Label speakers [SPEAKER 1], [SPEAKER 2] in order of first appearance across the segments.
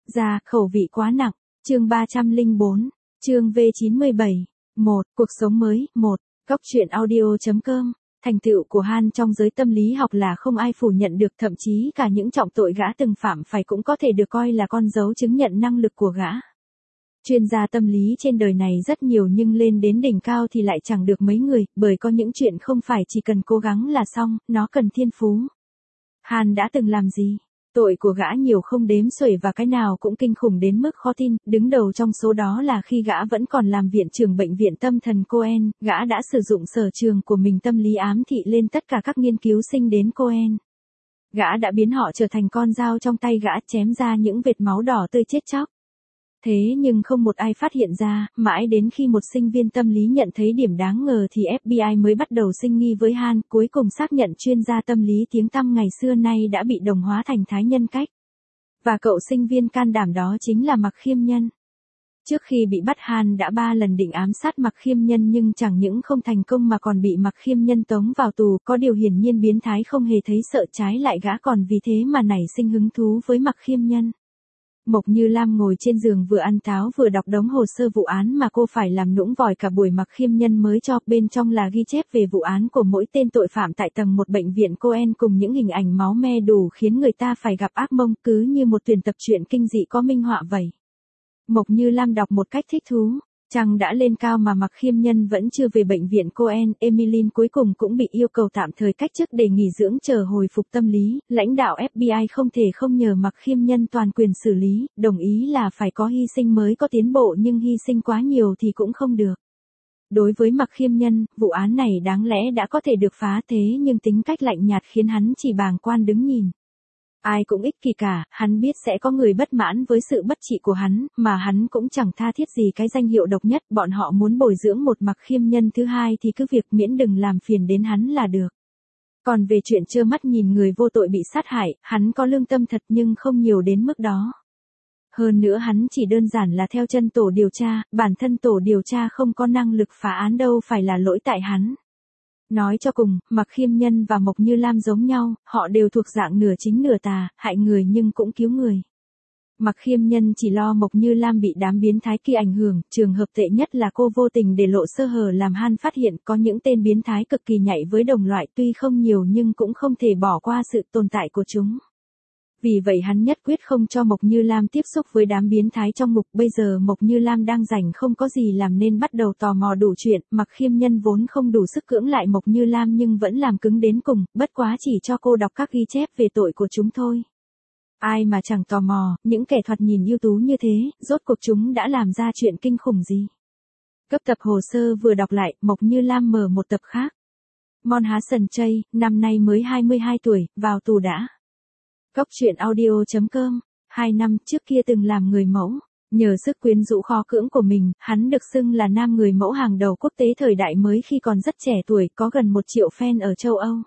[SPEAKER 1] Ra, khẩu vị quá nặng. Chương 304. Chương V97. 1. Cuộc sống mới. 1. Góc truyện audio.com. Thành tựu của Han trong giới tâm lý học là không ai phủ nhận được, thậm chí cả những trọng tội gã từng phạm phải cũng có thể được coi là con dấu chứng nhận năng lực của gã. Chuyên gia tâm lý trên đời này rất nhiều nhưng lên đến đỉnh cao thì lại chẳng được mấy người, bởi có những chuyện không phải chỉ cần cố gắng là xong, nó cần thiên phú. Han đã từng làm gì? Tội của gã nhiều không đếm xuể và cái nào cũng kinh khủng đến mức khó tin, đứng đầu trong số đó là khi gã vẫn còn làm viện trưởng bệnh viện tâm thần Cohen, gã đã sử dụng sở trường của mình tâm lý ám thị lên tất cả các nghiên cứu sinh đến Cohen. Gã đã biến họ trở thành con dao trong tay gã, chém ra những vệt máu đỏ tươi chết chóc. Thế nhưng không một ai phát hiện ra, mãi đến khi một sinh viên tâm lý nhận thấy điểm đáng ngờ thì FBI mới bắt đầu sinh nghi với Han, cuối cùng xác nhận chuyên gia tâm lý tiếng tăm ngày xưa nay đã bị đồng hóa thành thái nhân cách. Và cậu sinh viên can đảm đó chính là Mạc Khiêm Nhân. Trước khi bị bắt, Han đã 3 lần định ám sát Mạc Khiêm Nhân nhưng chẳng những không thành công mà còn bị Mạc Khiêm Nhân tống vào tù, có điều hiển nhiên biến thái không hề thấy sợ, trái lại gã còn vì thế mà nảy sinh hứng thú với Mạc Khiêm Nhân. Mộc Như Lam ngồi trên giường vừa ăn táo vừa đọc đống hồ sơ vụ án mà cô phải làm nũng vòi cả buổi. Mạc Khiêm Nhân mới cho, bên trong là ghi chép về vụ án của mỗi tên tội phạm tại tầng 1 bệnh viện Cohen cùng những hình ảnh máu me đủ khiến người ta phải gặp ác mộng, cứ như một tuyển tập truyện kinh dị có minh họa vậy. Mộc Như Lam đọc một cách thích thú. Trăng đã lên cao mà Mạc Khiêm Nhân vẫn chưa về bệnh viện Cohen, Emmeline cuối cùng cũng bị yêu cầu tạm thời cách chức để nghỉ dưỡng chờ hồi phục tâm lý, lãnh đạo FBI không thể không nhờ Mạc Khiêm Nhân toàn quyền xử lý, đồng ý là phải có hy sinh mới có tiến bộ nhưng hy sinh quá nhiều thì cũng không được. Đối với Mạc Khiêm Nhân, vụ án này đáng lẽ đã có thể được phá thế nhưng tính cách lạnh nhạt khiến hắn chỉ bàng quan đứng nhìn. Ai cũng ích kỷ cả, hắn biết sẽ có người bất mãn với sự bất trị của hắn, mà hắn cũng chẳng tha thiết gì cái danh hiệu độc nhất, bọn họ muốn bồi dưỡng một Mạc Khiêm Nhân thứ hai thì cứ việc, miễn đừng làm phiền đến hắn là được. Còn về chuyện trơ mắt nhìn người vô tội bị sát hại, hắn có lương tâm thật nhưng không nhiều đến mức đó. Hơn nữa hắn chỉ đơn giản là theo chân tổ điều tra, bản thân tổ điều tra không có năng lực phá án đâu phải là lỗi tại hắn. Nói cho cùng, Mạc Khiêm Nhân và Mộc Như Lam giống nhau, họ đều thuộc dạng nửa chính nửa tà, hại người nhưng cũng cứu người. Mạc Khiêm Nhân chỉ lo Mộc Như Lam bị đám biến thái kia ảnh hưởng, trường hợp tệ nhất là cô vô tình để lộ sơ hở làm Han phát hiện có những tên biến thái cực kỳ nhạy với đồng loại, tuy không nhiều nhưng cũng không thể bỏ qua sự tồn tại của chúng. Vì vậy hắn nhất quyết không cho Mộc Như Lam tiếp xúc với đám biến thái trong ngục. Bây giờ Mộc Như Lam đang rảnh không có gì làm nên bắt đầu tò mò đủ chuyện. Mạc Khiêm Nhân vốn không đủ sức cưỡng lại Mộc Như Lam nhưng vẫn làm cứng đến cùng, bất quá chỉ cho cô đọc các ghi chép về tội của chúng thôi. Ai mà chẳng tò mò, những kẻ thoạt nhìn ưu tú như thế, rốt cuộc chúng đã làm ra chuyện kinh khủng gì? Cấp tập hồ sơ vừa đọc lại, Mộc Như Lam mở một tập khác. Mon Hassan Chay, năm nay mới 22 tuổi, vào tù đã. Góc truyện audio.com. 2 năm trước kia từng làm người mẫu. Nhờ sức quyến rũ khó cưỡng của mình, hắn được xưng là nam người mẫu hàng đầu quốc tế thời đại mới khi còn rất trẻ tuổi, có gần 1 triệu fan ở châu Âu.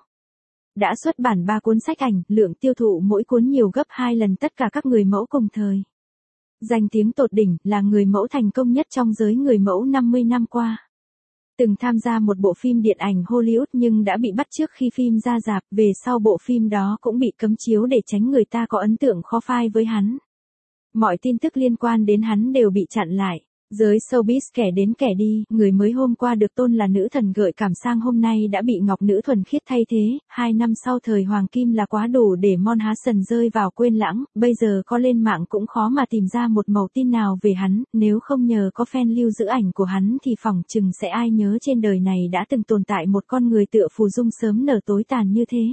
[SPEAKER 1] Đã xuất bản 3 cuốn sách ảnh, lượng tiêu thụ mỗi cuốn nhiều gấp 2 lần tất cả các người mẫu cùng thời. Danh tiếng tột đỉnh, là người mẫu thành công nhất trong giới người mẫu 50 năm qua. Từng tham gia một bộ phim điện ảnh Hollywood nhưng đã bị bắt trước khi phim ra rạp, về sau bộ phim đó cũng bị cấm chiếu để tránh người ta có ấn tượng khó phai với hắn. Mọi tin tức liên quan đến hắn đều bị chặn lại. Giới showbiz kẻ đến kẻ đi, người mới hôm qua được tôn là nữ thần gợi cảm sang hôm nay đã bị ngọc nữ thuần khiết thay thế. 2 năm sau thời hoàng kim là quá đủ để Mon Hassan rơi vào quên lãng, bây giờ có lên mạng cũng khó mà tìm ra một mẩu tin nào về hắn, nếu không nhờ có fan lưu giữ ảnh của hắn thì phỏng chừng sẽ ai nhớ trên đời này đã từng tồn tại một con người tựa phù dung sớm nở tối tàn như thế.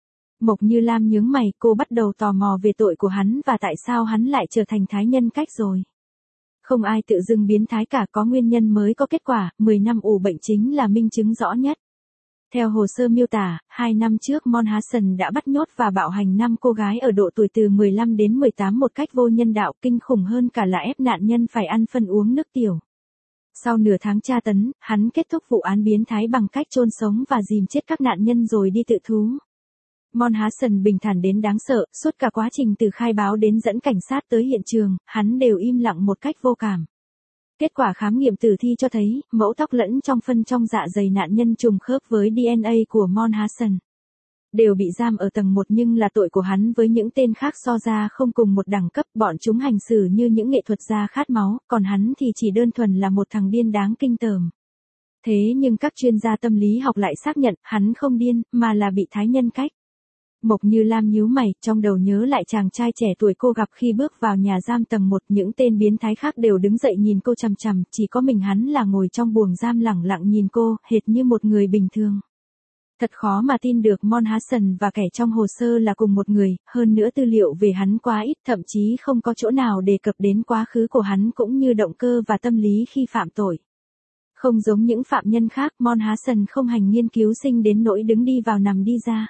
[SPEAKER 1] Mộc Như Lam nhướng mày, cô bắt đầu tò mò về tội của hắn và tại sao hắn lại trở thành thái nhân cách rồi. Không ai tự dưng biến thái cả, có nguyên nhân mới có kết quả, 10 năm ủ bệnh chính là minh chứng rõ nhất. Theo hồ sơ miêu tả, 2 năm trước Mon Hassan đã bắt nhốt và bạo hành 5 cô gái ở độ tuổi từ 15 đến 18 một cách vô nhân đạo, kinh khủng hơn cả là ép nạn nhân phải ăn phân uống nước tiểu. Sau nửa tháng tra tấn, hắn kết thúc vụ án biến thái bằng cách chôn sống và dìm chết các nạn nhân rồi đi tự thú. Mon Hassan bình thản đến đáng sợ, suốt cả quá trình từ khai báo đến dẫn cảnh sát tới hiện trường, hắn đều im lặng một cách vô cảm. Kết quả khám nghiệm tử thi cho thấy, mẫu tóc lẫn trong phân trong dạ dày nạn nhân trùng khớp với DNA của Mon Hassan. đều bị giam ở tầng 1 nhưng là tội của hắn với những tên khác so ra không cùng một đẳng cấp, bọn chúng hành xử như những nghệ thuật gia khát máu, còn hắn thì chỉ đơn thuần là một thằng điên đáng kinh tởm. Thế nhưng các chuyên gia tâm lý học lại xác nhận hắn không điên, mà là bị thái nhân cách. Mộc Như Lam nhíu mày, trong đầu nhớ lại chàng trai trẻ tuổi cô gặp khi bước vào nhà giam tầng 1, những tên biến thái khác đều đứng dậy nhìn cô chằm chằm, chỉ có mình hắn là ngồi trong buồng giam lẳng lặng nhìn cô, hệt như một người bình thường. Thật khó mà tin được Mon Hassan và kẻ trong hồ sơ là cùng một người, hơn nữa tư liệu về hắn quá ít, thậm chí không có chỗ nào đề cập đến quá khứ của hắn cũng như động cơ và tâm lý khi phạm tội. Không giống những phạm nhân khác, Mon Hassan không hành nghiên cứu sinh đến nỗi đứng đi vào nằm đi ra.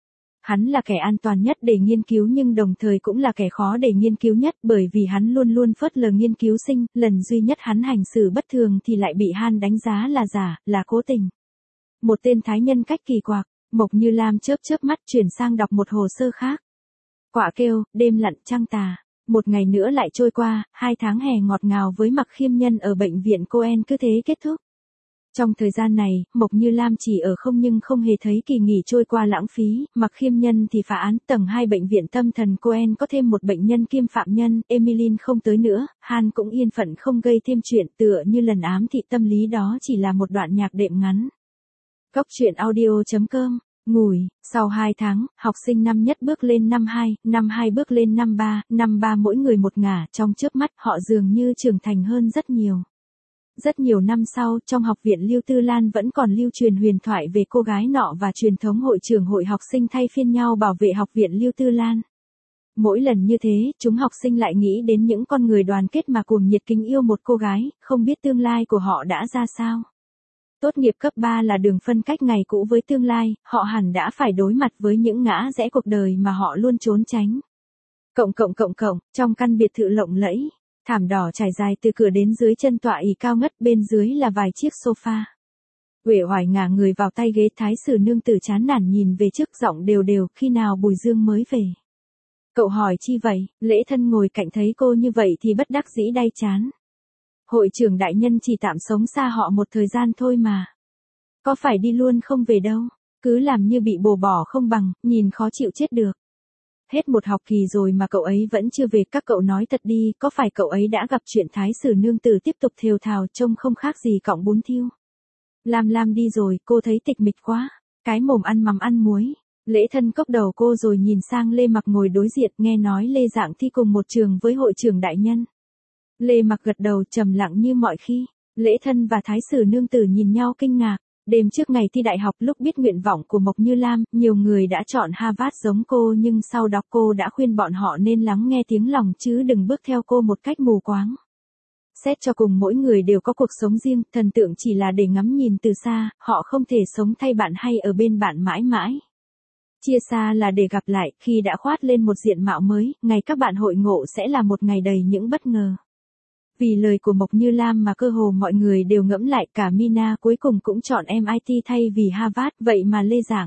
[SPEAKER 1] Hắn là kẻ an toàn nhất để nghiên cứu nhưng đồng thời cũng là kẻ khó để nghiên cứu nhất bởi vì hắn luôn luôn phớt lờ nghiên cứu sinh, lần duy nhất hắn hành xử bất thường thì lại bị Han đánh giá là giả, là cố tình. Một tên thái nhân cách kỳ quặc. Mộc Như Lam chớp chớp mắt chuyển sang đọc một hồ sơ khác. Quạ kêu, đêm lặn trăng tà. Một ngày nữa lại trôi qua, 2 tháng hè ngọt ngào với Mạc Khiêm Nhân ở bệnh viện Cohen cứ thế kết thúc. Trong thời gian này, Mộc Như Lam chỉ ở không nhưng không hề thấy kỳ nghỉ trôi qua lãng phí, Mạc Khiêm Nhân thì phá án, tầng 2 bệnh viện tâm thần Cohen có thêm một bệnh nhân kiêm phạm nhân, Emmeline không tới nữa, Han cũng yên phận không gây thêm chuyện, tựa như lần ám thị tâm lý đó chỉ là một đoạn nhạc đệm ngắn. Góc truyện audio.com, ngủi, sau 2 tháng, học sinh năm nhất bước lên năm 2 bước lên năm 3 mỗi người một ngả, trong chớp mắt họ dường như trưởng thành hơn rất nhiều. Rất nhiều năm sau, trong học viện Lưu Tư Lan vẫn còn lưu truyền huyền thoại về cô gái nọ và truyền thống hội trưởng hội học sinh thay phiên nhau bảo vệ học viện Lưu Tư Lan. Mỗi lần như thế, chúng học sinh lại nghĩ đến những con người đoàn kết mà cuồng nhiệt kính yêu một cô gái, không biết tương lai của họ đã ra sao. Tốt nghiệp cấp 3 là đường phân cách ngày cũ với tương lai, họ hẳn đã phải đối mặt với những ngã rẽ cuộc đời mà họ luôn trốn tránh. Trong căn biệt thự lộng lẫy, thảm đỏ trải dài từ cửa đến dưới chân tọa ỷ cao ngất, bên dưới là vài chiếc sofa. Uể oải ngả người vào tay ghế, thái sử nương tử chán nản nhìn về trước, giọng đều đều, khi nào Bùi Dương mới về. Cậu hỏi chi vậy? Lễ Thân ngồi cạnh thấy cô như vậy thì bất đắc dĩ đay chán. Hội trưởng đại nhân chỉ tạm sống xa họ một thời gian thôi mà. Có phải đi luôn không về đâu, cứ làm như bị bồ bỏ không bằng, nhìn khó chịu chết được. Hết một học kỳ rồi mà cậu ấy vẫn chưa về, các cậu nói thật đi, có phải cậu ấy đã gặp chuyện? Thái sử nương tử tiếp tục thều thào, trông không khác gì cọng bún thiêu. Lam đi rồi, cô thấy tịch mịch quá, cái mồm ăn mắm ăn muối. Lễ Thân cốc đầu cô rồi nhìn sang Lê Mặc ngồi đối diện, nghe nói Lê Dạng thi cùng một trường với hội trưởng đại nhân. Lê Mặc gật đầu trầm lặng như mọi khi. Lễ Thân và Thái sử nương tử nhìn nhau kinh ngạc. Đêm trước ngày thi đại học, lúc biết nguyện vọng của Mộc Như Lam, nhiều người đã chọn Harvard giống cô, nhưng sau đó cô đã khuyên bọn họ nên lắng nghe tiếng lòng chứ đừng bước theo cô một cách mù quáng. Xét cho cùng mỗi người đều có cuộc sống riêng, thần tượng chỉ là để ngắm nhìn từ xa, họ không thể sống thay bạn hay ở bên bạn mãi mãi. Chia xa là để gặp lại, khi đã khoát lên một diện mạo mới, ngày các bạn hội ngộ sẽ là một ngày đầy những bất ngờ. Vì lời của Mộc Như Lam mà cơ hồ mọi người đều ngẫm lại, cả Mina cuối cùng cũng chọn MIT thay vì Harvard, vậy mà Lê Giảng.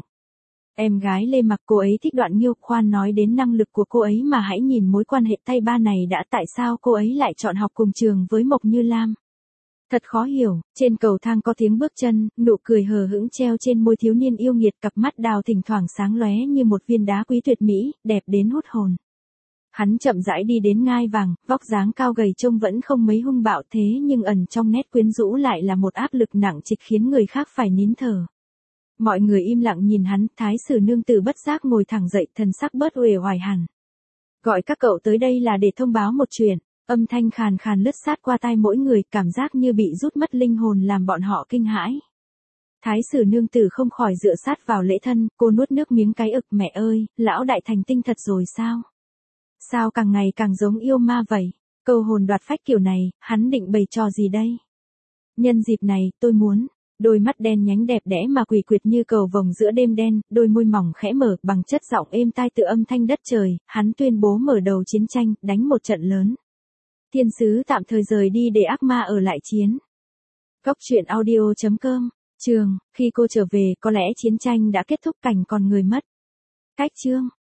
[SPEAKER 1] Em gái Lê Mặc, cô ấy thích Đoạn Nghiêu, khoan nói đến năng lực của cô ấy mà hãy nhìn mối quan hệ tay ba này đã, tại sao cô ấy lại chọn học cùng trường với Mộc Như Lam. Thật khó hiểu, trên cầu thang có tiếng bước chân, nụ cười hờ hững treo trên môi thiếu niên yêu nghiệt, cặp mắt đào thỉnh thoảng sáng lóe như một viên đá quý tuyệt mỹ, đẹp đến hút hồn. Hắn chậm rãi đi đến ngai vàng, vóc dáng cao gầy trông vẫn không mấy hung bạo, thế nhưng ẩn trong nét quyến rũ lại là một áp lực nặng trịch khiến người khác phải nín thở. Mọi người im lặng nhìn hắn, Thái sử nương tử bất giác ngồi thẳng dậy, thần sắc bớt uể oải hẳn. Gọi các cậu tới đây là để thông báo một chuyện. Âm thanh khàn khàn lướt sát qua tai mỗi người, cảm giác như bị rút mất linh hồn làm bọn họ kinh hãi. Thái sử nương tử không khỏi dựa sát vào Lễ Thân, cô nuốt nước miếng cái ực, mẹ ơi, lão đại thành tinh thật rồi sao? Sao càng ngày càng giống yêu ma vậy? Câu hồn đoạt phách kiểu này, hắn định bày trò gì đây? Nhân dịp này, tôi muốn. Đôi mắt đen nhánh đẹp đẽ mà quỷ quyệt như cầu vồng giữa đêm đen, đôi môi mỏng khẽ mở, bằng chất giọng êm tai tựa âm thanh đất trời, hắn tuyên bố mở đầu chiến tranh, đánh một trận lớn. Thiên sứ tạm thời rời đi để ác ma ở lại chiến. Góc truyện audio.com, khi cô trở về, có lẽ chiến tranh đã kết thúc, cảnh còn người mất. Cách chương.